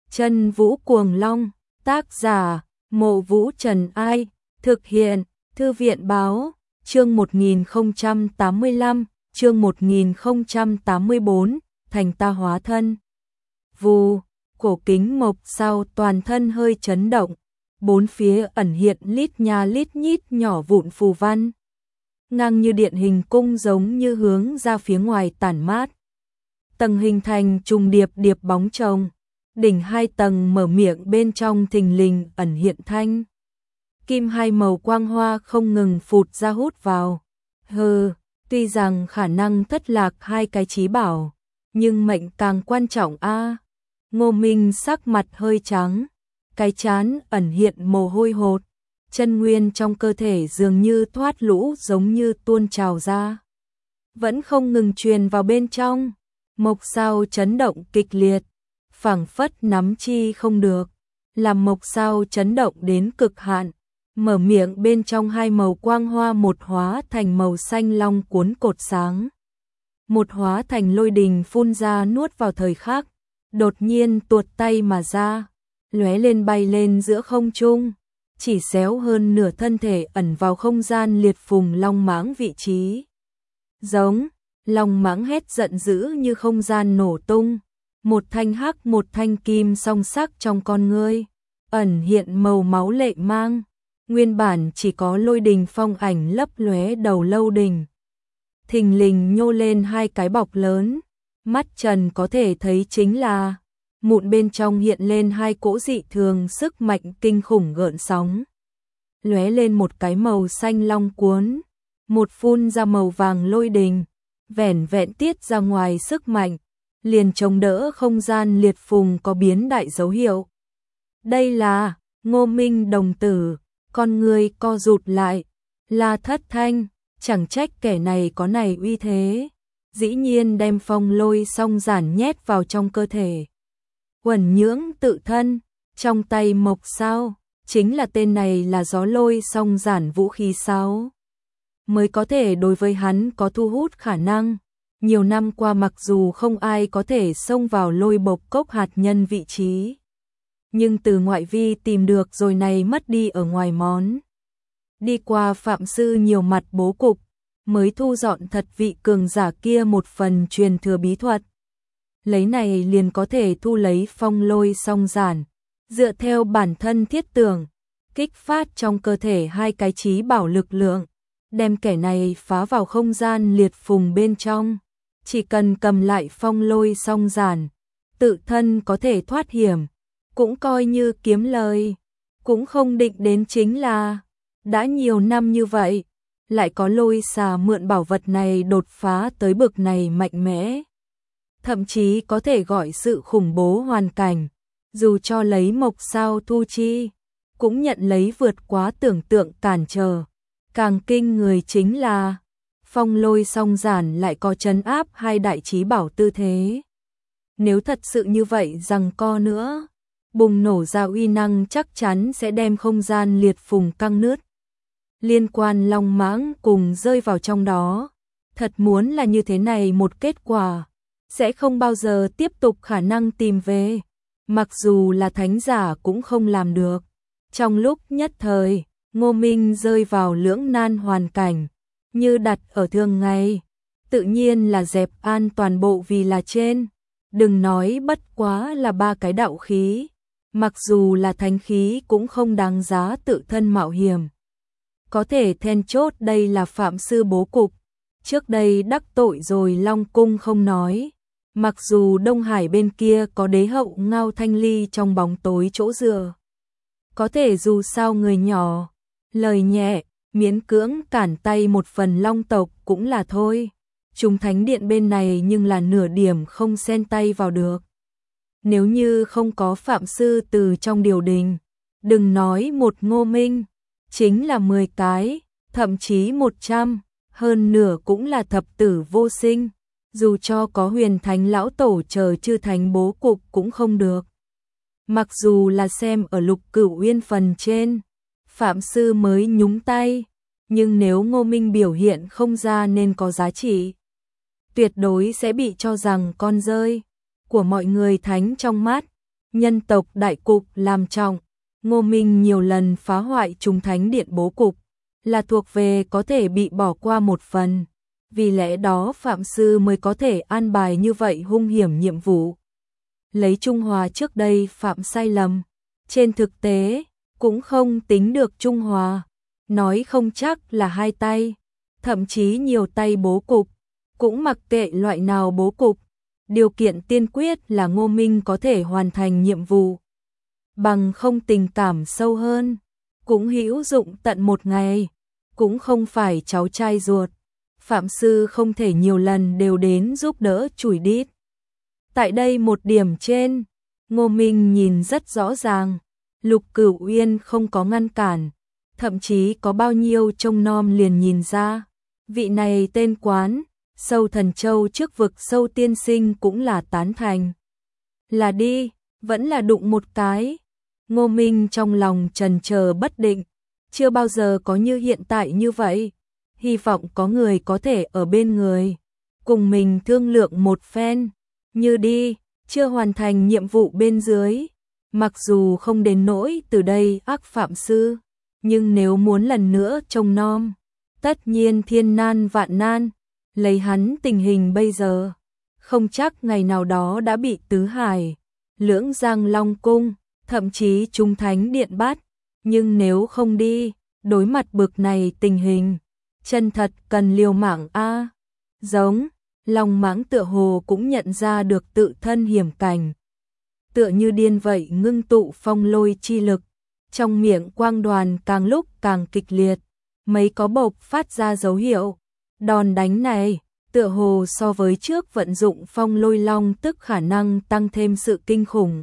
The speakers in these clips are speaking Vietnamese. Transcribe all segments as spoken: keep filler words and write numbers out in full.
Chân Vũ Cuồng Long, tác giả, Mộ Vũ Trần Ai, thực hiện, Thư viện Báo, chương một nghìn không trăm tám mươi lăm, chương một nghìn không trăm tám mươi bốn, thành ta hóa thân. Vù, cổ kính mộc sao toàn thân hơi chấn động, bốn phía ẩn hiện lít nha lít nhít nhỏ vụn phù văn. Ngang như điện hình cung giống như hướng ra phía ngoài tản mát. Tầng hình thành trùng điệp điệp bóng chồng, đỉnh hai tầng mở miệng bên trong thình lình ẩn hiện thanh. Kim hai màu quang hoa không ngừng phụt ra hút vào. Hừ, tuy rằng khả năng thất lạc hai cái chí bảo, nhưng mệnh càng quan trọng a. À. Ngô Minh sắc mặt hơi trắng, cái trán ẩn hiện mồ hôi hột, chân nguyên trong cơ thể dường như thoát lũ giống như tuôn trào ra. Vẫn không ngừng truyền vào bên trong, mộc sao chấn động kịch liệt, phảng phất nắm chi không được, làm mộc sao chấn động đến cực hạn, mở miệng bên trong hai màu quang hoa một hóa thành màu xanh long cuốn cột sáng. Một hóa thành lôi đình phun ra nuốt vào thời khắc, đột nhiên tuột tay mà ra, lóe lên bay lên giữa không trung, chỉ xéo hơn nửa thân thể ẩn vào không gian liệt phùng long mãng vị trí. Giống, long mãng hét giận dữ như không gian nổ tung, một thanh hắc một thanh kim song sắc trong con ngươi, ẩn hiện màu máu lệ mang, nguyên bản chỉ có lôi đình phong ảnh lấp lóe đầu lâu đình. Thình lình nhô lên hai cái bọc lớn, mắt Trần có thể thấy chính là mụn bên trong hiện lên hai cỗ dị thường sức mạnh kinh khủng gợn sóng. Lóe lên một cái màu xanh long cuốn, một phun ra màu vàng lôi đình, vẻn vẹn tiết ra ngoài sức mạnh, liền chống đỡ không gian liệt phùng có biến đại dấu hiệu. Đây là Ngô Minh đồng tử, con người co rụt lại, là Thất Thanh, chẳng trách kẻ này có này uy thế, dĩ nhiên đem phong lôi song giản nhét vào trong cơ thể. Quẩn nhưỡng tự thân, trong tay mộc sao, chính là tên này là gió lôi song giản vũ khí sao. Mới có thể đối với hắn có thu hút khả năng. Nhiều năm qua mặc dù không ai có thể xông vào lôi bộc cốc hạt nhân vị trí, nhưng từ ngoại vi tìm được rồi này mất đi ở ngoài món. Đi qua phạm sư nhiều mặt bố cục, mới thu dọn thật vị cường giả kia một phần truyền thừa bí thuật. Lấy này liền có thể thu lấy phong lôi song giản, dựa theo bản thân thiết tưởng, kích phát trong cơ thể hai cái chí bảo lực lượng, đem kẻ này phá vào không gian liệt phùng bên trong. Chỉ cần cầm lại phong lôi song giản, tự thân có thể thoát hiểm, cũng coi như kiếm lời, cũng không định đến chính là đã nhiều năm như vậy, lại có lôi xà mượn bảo vật này đột phá tới bực này mạnh mẽ. Thậm chí có thể gọi sự khủng bố hoàn cảnh, dù cho lấy mộc sao thu chi, cũng nhận lấy vượt quá tưởng tượng cản trở. Càng kinh người chính là phong lôi song giản lại có trấn áp hai đại chí bảo tư thế. Nếu thật sự như vậy rằng co nữa, bùng nổ ra uy năng chắc chắn sẽ đem không gian liệt phùng căng nứt. Liên quan long mãng cùng rơi vào trong đó, thật muốn là như thế này một kết quả, sẽ không bao giờ tiếp tục khả năng tìm về, mặc dù là thánh giả cũng không làm được. Trong lúc nhất thời, Ngô Minh rơi vào lưỡng nan hoàn cảnh, như đặt ở thường ngày, tự nhiên là dẹp an toàn bộ vì là trên, đừng nói bất quá là ba cái đạo khí, mặc dù là thánh khí cũng không đáng giá tự thân mạo hiểm. Có thể then chốt đây là phạm sư bố cục, trước đây đắc tội rồi Long Cung không nói, mặc dù Đông Hải bên kia có đế hậu Ngao Thanh Ly trong bóng tối chỗ dựa. Có thể dù sao người nhỏ, lời nhẹ, miễn cưỡng cản tay một phần long tộc cũng là thôi. Chúng thánh điện bên này nhưng là nửa điểm không xen tay vào được. Nếu như không có phạm sư từ trong điều đình, đừng nói một Ngô Minh, chính là mười cái, thậm chí một trăm, hơn nửa cũng là thập tử vô sinh. Dù cho có huyền thánh lão tổ chờ chư thánh bố cục cũng không được. Mặc dù là xem ở Lục Cửu Uyên phần trên, phạm sư mới nhúng tay, nhưng nếu Ngô Minh biểu hiện không ra nên có giá trị, tuyệt đối sẽ bị cho rằng con rơi của mọi người thánh trong mắt. nhân tộc đại cục làm trọng. Ngô Minh nhiều lần phá hoại Trung Thánh Điện bố cục, là thuộc về có thể bị bỏ qua một phần. Vì lẽ đó Phạm Sư mới có thể an bài như vậy hung hiểm nhiệm vụ. Lấy Trung Hòa trước đây phạm sai lầm, trên thực tế cũng không tính được Trung Hòa, nói không chắc là hai tay, thậm chí nhiều tay bố cục, cũng mặc kệ loại nào bố cục, điều kiện tiên quyết là Ngô Minh có thể hoàn thành nhiệm vụ. Bằng không tình cảm sâu hơn, cũng hữu dụng tận một ngày, cũng không phải cháu trai ruột. Phạm Sư không thể nhiều lần đều đến giúp đỡ chùi đít. Tại đây một điểm trên, Ngô Minh nhìn rất rõ ràng, Lục Cửu Uyên không có ngăn cản, thậm chí có bao nhiêu trông nom liền nhìn ra. Vị này tên quán, Sâu Thần Châu trước vực Sâu tiên sinh cũng là tán thành. Là đi, vẫn là đụng một cái. Ngô Minh trong lòng trần chờ bất định, chưa bao giờ có như hiện tại như vậy. Hy vọng có người có thể ở bên người, cùng mình thương lượng một phen. Như đi, chưa hoàn thành nhiệm vụ bên dưới, mặc dù không đến nỗi từ đây ác Phạm Sư, nhưng nếu muốn lần nữa trông nom, tất nhiên thiên nan vạn nan. Lấy hắn tình hình bây giờ, không chắc ngày nào đó đã bị Tứ Hải, Lưỡng Giang Long Cung, thậm chí Trung Thánh Điện bắt. Nhưng nếu không đi, đối mặt bực này tình hình, chân thật cần liều mạng a. Giống, Long Mãng tựa hồ cũng nhận ra được tự thân hiểm cảnh. Tựa như điên vậy ngưng tụ phong lôi chi lực, trong miệng quang đoàn càng lúc càng kịch liệt, mấy có bộc phát ra dấu hiệu. Đòn đánh này, tựa hồ so với trước vận dụng phong lôi long tức khả năng tăng thêm sự kinh khủng.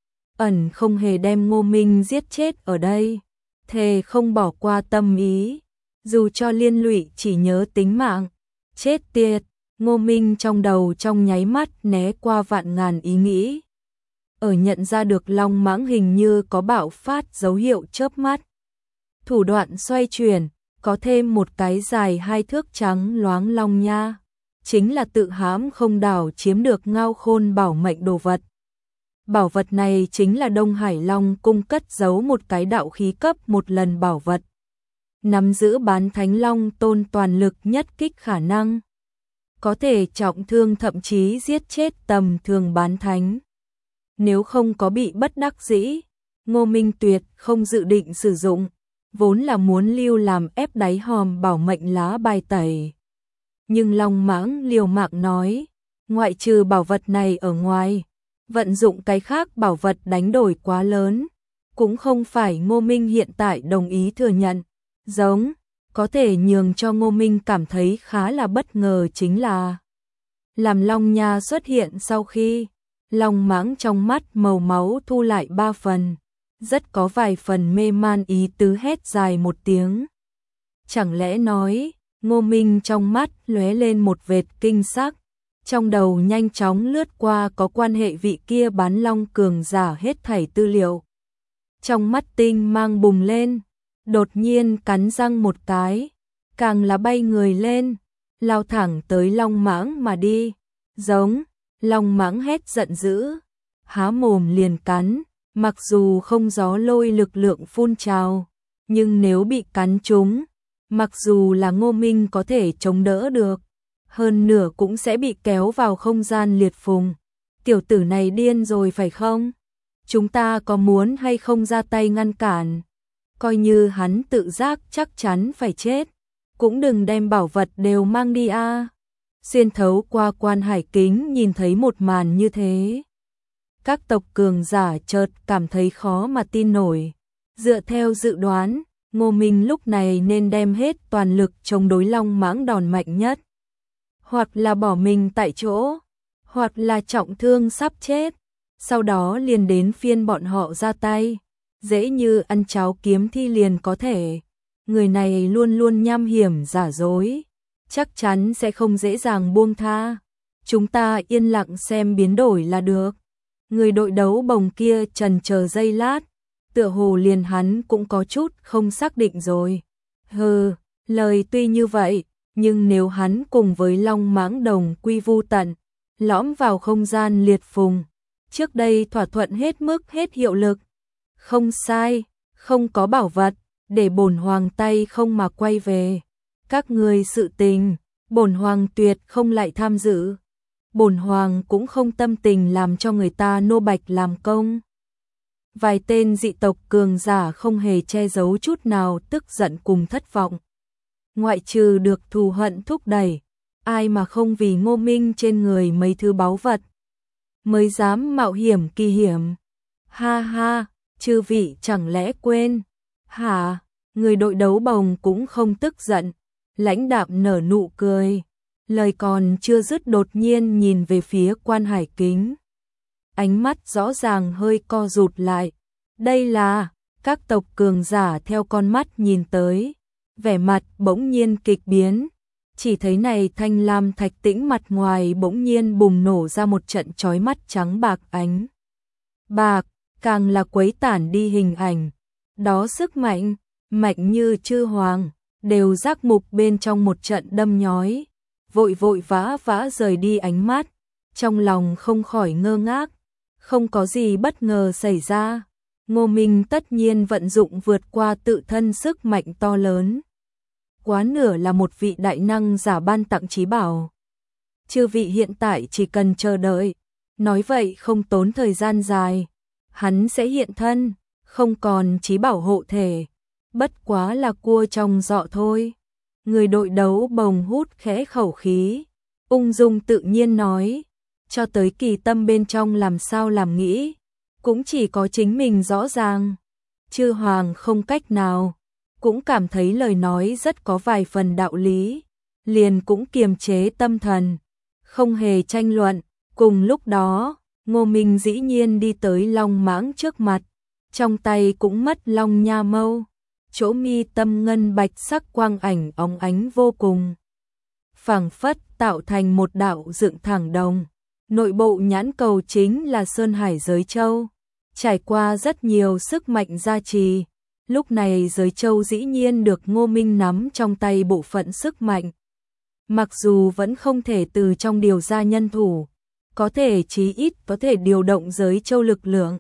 Ẩn không hề đem Ngô Minh giết chết ở đây, thề không bỏ qua tâm ý, dù cho liên lụy chỉ nhớ tính mạng. Chết tiệt, Ngô Minh trong đầu trong nháy mắt né qua vạn ngàn ý nghĩ. Ở nhận ra được Long Mãng hình như có bạo phát dấu hiệu chớp mắt. Thủ đoạn xoay chuyển, có thêm một cái dài hai thước trắng loáng long nha. Chính là tự hãm không đảo chiếm được Ngao Khôn bảo mệnh đồ vật. Bảo vật này chính là Đông Hải Long cung cất giấu một cái đạo khí cấp một lần bảo vật. Nắm giữ Bán Thánh Long tôn toàn lực nhất kích khả năng. Có thể trọng thương thậm chí giết chết tầm thường Bán Thánh. Nếu không có bị bất đắc dĩ, Ngô Minh tuyệt không dự định sử dụng, vốn là muốn lưu làm ép đáy hòm bảo mệnh lá bài tẩy. Nhưng Long Mãng liều mạng nói, ngoại trừ bảo vật này ở ngoài, vận dụng cái khác bảo vật đánh đổi quá lớn, cũng không phải Ngô Minh hiện tại đồng ý thừa nhận. Giống, có thể nhường cho Ngô Minh cảm thấy khá là bất ngờ chính là làm Long Nha xuất hiện sau khi Long Mãng trong mắt màu máu thu lại ba phần, rất có vài phần mê man ý tứ hét dài một tiếng. Chẳng lẽ nói, Ngô Minh trong mắt lóe lên một vệt kinh sắc, trong đầu nhanh chóng lướt qua có quan hệ vị kia bán long cường giả hết thảy tư liệu. Trong mắt tinh mang bùng lên, đột nhiên cắn răng một cái, càng là bay người lên, lao thẳng tới Long Mãng mà đi. Giống, Long Mãng hét giận dữ, há mồm liền cắn, mặc dù không gió lôi lực lượng phun trào, nhưng nếu bị cắn trúng, mặc dù là Ngô Minh có thể chống đỡ được, hơn nửa cũng sẽ bị kéo vào không gian liệt phùng. Tiểu tử này điên rồi phải không? Chúng ta có muốn hay không ra tay ngăn cản? Coi như hắn tự giác chắc chắn phải chết, cũng đừng đem bảo vật đều mang đi a. Xuyên thấu qua quan hải kính nhìn thấy một màn như thế, các tộc cường giả chợt cảm thấy khó mà tin nổi. Dựa theo dự đoán, Ngô Minh lúc này nên đem hết toàn lực chống đối Long Mãng đòn mạnh nhất, hoặc là bỏ mình tại chỗ, hoặc là trọng thương sắp chết, sau đó liền đến phiên bọn họ ra tay, dễ như ăn cháo kiếm thi liền có thể. Người này luôn luôn nham hiểm giả dối, chắc chắn sẽ không dễ dàng buông tha. Chúng ta yên lặng xem biến đổi là được. Người đội đấu bồng kia trần chờ giây lát, tựa hồ liền hắn cũng có chút không xác định rồi. Hừ, lời tuy như vậy, nhưng nếu hắn cùng với Long Mãng đồng quy vu tận, lõm vào không gian liệt phùng, trước đây thỏa thuận hết mức hết hiệu lực. Không sai, không có bảo vật, để bổn hoàng tay không mà quay về. Các người sự tình, bổn hoàng tuyệt không lại tham dự. Bổn hoàng cũng không tâm tình làm cho người ta nô bạch làm công. Vài tên dị tộc cường giả không hề che giấu chút nào tức giận cùng thất vọng. Ngoại trừ được thù hận thúc đẩy, ai mà không vì Ngô Minh trên người mấy thứ báu vật mới dám mạo hiểm kỳ hiểm. Ha ha, chư vị chẳng lẽ quên? Hả? Người đội đấu bồng cũng không tức giận, lãnh đạm nở nụ cười. Lời còn chưa dứt đột nhiên nhìn về phía Quan Hải Kính. Ánh mắt rõ ràng hơi co rụt lại. Đây là, các tộc cường giả theo con mắt nhìn tới. Vẻ mặt bỗng nhiên kịch biến. Chỉ thấy này thanh lam thạch tĩnh mặt ngoài bỗng nhiên bùng nổ ra một trận chói mắt trắng bạc ánh. Bạc, càng là quấy tản đi hình ảnh. Đó sức mạnh, mạnh như chư hoàng, đều giác mục bên trong một trận đâm nhói. Vội vội vã vã rời đi ánh mắt, trong lòng không khỏi ngơ ngác, không có gì bất ngờ xảy ra. Ngô Minh tất nhiên vận dụng vượt qua tự thân sức mạnh to lớn. Quá nửa là một vị đại năng giả ban tặng trí bảo. Chư vị hiện tại chỉ cần chờ đợi, nói vậy không tốn thời gian dài, hắn sẽ hiện thân, không còn trí bảo hộ thể, bất quá là cua trong giọ thôi. Người đội đấu bồng hút khẽ khẩu khí, ung dung tự nhiên nói, cho tới kỳ tâm bên trong làm sao làm nghĩ, cũng chỉ có chính mình rõ ràng. Chư hoàng không cách nào, cũng cảm thấy lời nói rất có vài phần đạo lý, liền cũng kiềm chế tâm thần, không hề tranh luận. Cùng lúc đó, Ngô Minh dĩ nhiên đi tới Long Mãng trước mặt, trong tay cũng mất Long Nha Mâu. Chỗ mi tâm ngân bạch sắc quang ảnh óng ánh vô cùng, phảng phất tạo thành một đạo dựng thẳng đồng. Nội bộ nhãn cầu chính là Sơn Hải Giới Châu, trải qua rất nhiều sức mạnh gia trì. Lúc này Giới Châu dĩ nhiên được Ngô Minh nắm trong tay bộ phận sức mạnh. Mặc dù vẫn không thể từ trong điều ra nhân thủ, có thể chí ít có thể điều động Giới Châu lực lượng.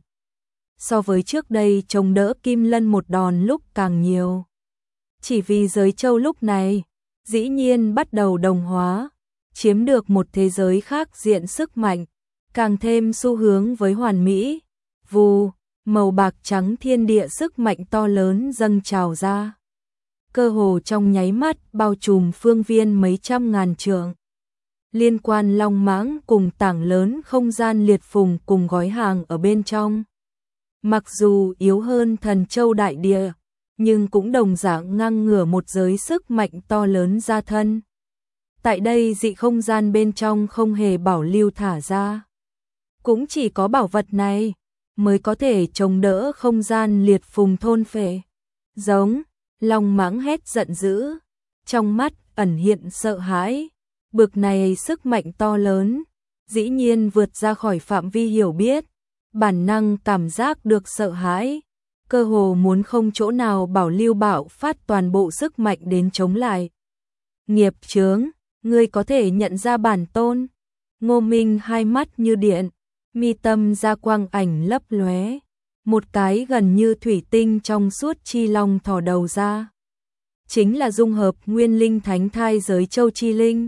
So với trước đây chống đỡ Kim Lân một đòn lúc càng nhiều. Chỉ vì Giới Châu lúc này, dĩ nhiên bắt đầu đồng hóa, chiếm được một thế giới khác diện sức mạnh, càng thêm xu hướng với hoàn mỹ. Vù, màu bạc trắng thiên địa sức mạnh to lớn dâng trào ra. Cơ hồ trong nháy mắt bao trùm phương viên mấy trăm ngàn trượng. Liên quan Long Mãng cùng tảng lớn không gian liệt phùng cùng gói hàng ở bên trong. Mặc dù yếu hơn Thần Châu đại địa, nhưng cũng đồng dạng ngang ngửa một giới sức mạnh to lớn ra thân. Tại đây dị không gian bên trong không hề bảo lưu thả ra. Cũng chỉ có bảo vật này mới có thể chống đỡ không gian liệt phùng thôn phệ. Giống, Long Mãng hét giận dữ, trong mắt ẩn hiện sợ hãi. Bực này sức mạnh to lớn, dĩ nhiên vượt ra khỏi phạm vi hiểu biết. Bản năng cảm giác được sợ hãi, cơ hồ muốn không chỗ nào bảo lưu bạo phát toàn bộ sức mạnh đến chống lại. Nghiệp chướng, ngươi có thể nhận ra bản tôn. Ngô Minh hai mắt như điện, mi tâm ra quang ảnh lấp lóe, một cái gần như thủy tinh trong suốt chi long thò đầu ra. Chính là dung hợp nguyên linh thánh thai Giới Châu chi linh.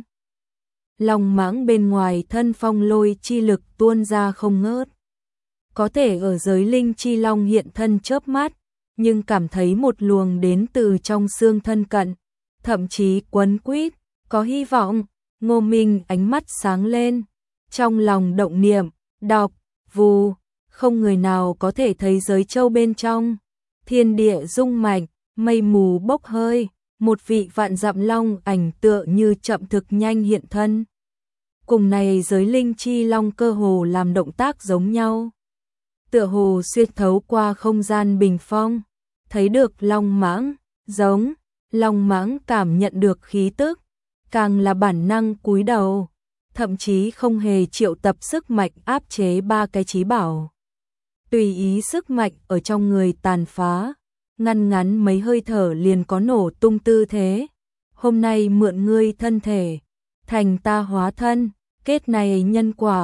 Long Mãng bên ngoài thân phong lôi chi lực tuôn ra không ngớt. Có thể ở giới linh chi long hiện thân chớp mắt, nhưng cảm thấy một luồng đến từ trong xương thân cận, thậm chí quấn quýt, có hy vọng. Ngô Minh ánh mắt sáng lên, trong lòng động niệm, đọc, vù, không người nào có thể thấy Giới Châu bên trong. Thiên địa rung mạnh, mây mù bốc hơi, một vị vạn dặm long ảnh tựa như chậm thực nhanh hiện thân. Cùng này giới linh chi long cơ hồ làm động tác giống nhau. Tựa hồ xuyên thấu qua không gian bình phong, thấy được Long Mãng, giống, Long Mãng cảm nhận được khí tức, càng là bản năng cúi đầu, thậm chí không hề triệu tập sức mạnh áp chế ba cái chí bảo. Tùy ý sức mạnh ở trong người tàn phá, ngăn ngắn mấy hơi thở liền có nổ tung tư thế. Hôm nay mượn ngươi thân thể, thành ta hóa thân, kết này nhân quả,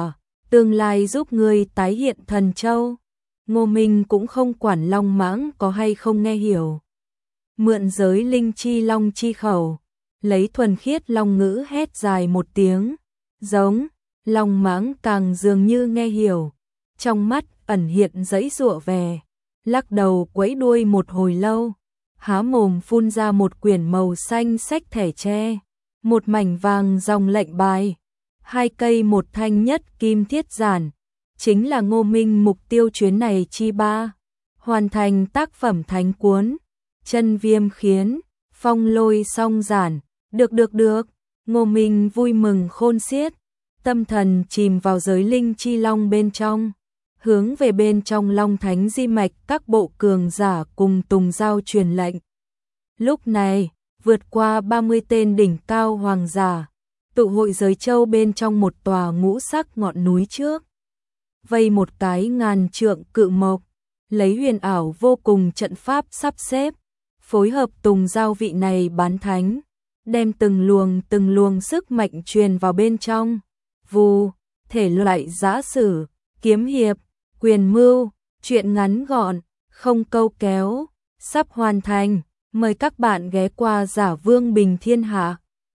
tương lai giúp ngươi tái hiện thần châu. Ngô Minh cũng không quản Long Mãng có hay không nghe hiểu. Mượn giới linh chi long chi khẩu, lấy thuần khiết long ngữ hét dài một tiếng, giống. Long Mãng càng dường như nghe hiểu, trong mắt ẩn hiện giãy giụa vẻ, lắc đầu quẫy đuôi một hồi lâu, há mồm phun ra một quyển màu xanh sách thẻ tre, một mảnh vàng dòng lệnh bài, hai cây một thanh nhất kim thiết giản, chính là Ngô Minh mục tiêu chuyến này chi ba, hoàn thành tác phẩm thánh cuốn, chân viêm khiến, phong lôi song giản, được được được, Ngô Minh vui mừng khôn xiết, tâm thần chìm vào giới linh chi long bên trong, hướng về bên trong Long Thánh di mạch các bộ cường giả cùng tùng giao truyền lệnh. Lúc này, vượt qua ba mươi tên đỉnh cao hoàng giả, tụ hội giới châu bên trong một tòa ngũ sắc ngọn núi trước. Vây một cái ngàn trượng cự mộc, lấy huyền ảo vô cùng trận pháp sắp xếp, phối hợp tùng giao vị này bán thánh, đem từng luồng từng luồng sức mạnh truyền vào bên trong. Vù, thể loại giã sử, kiếm hiệp, quyền mưu, truyện ngắn gọn, không câu kéo, sắp hoàn thành, mời các bạn ghé qua Giả Vương Bình Thiên Hạ.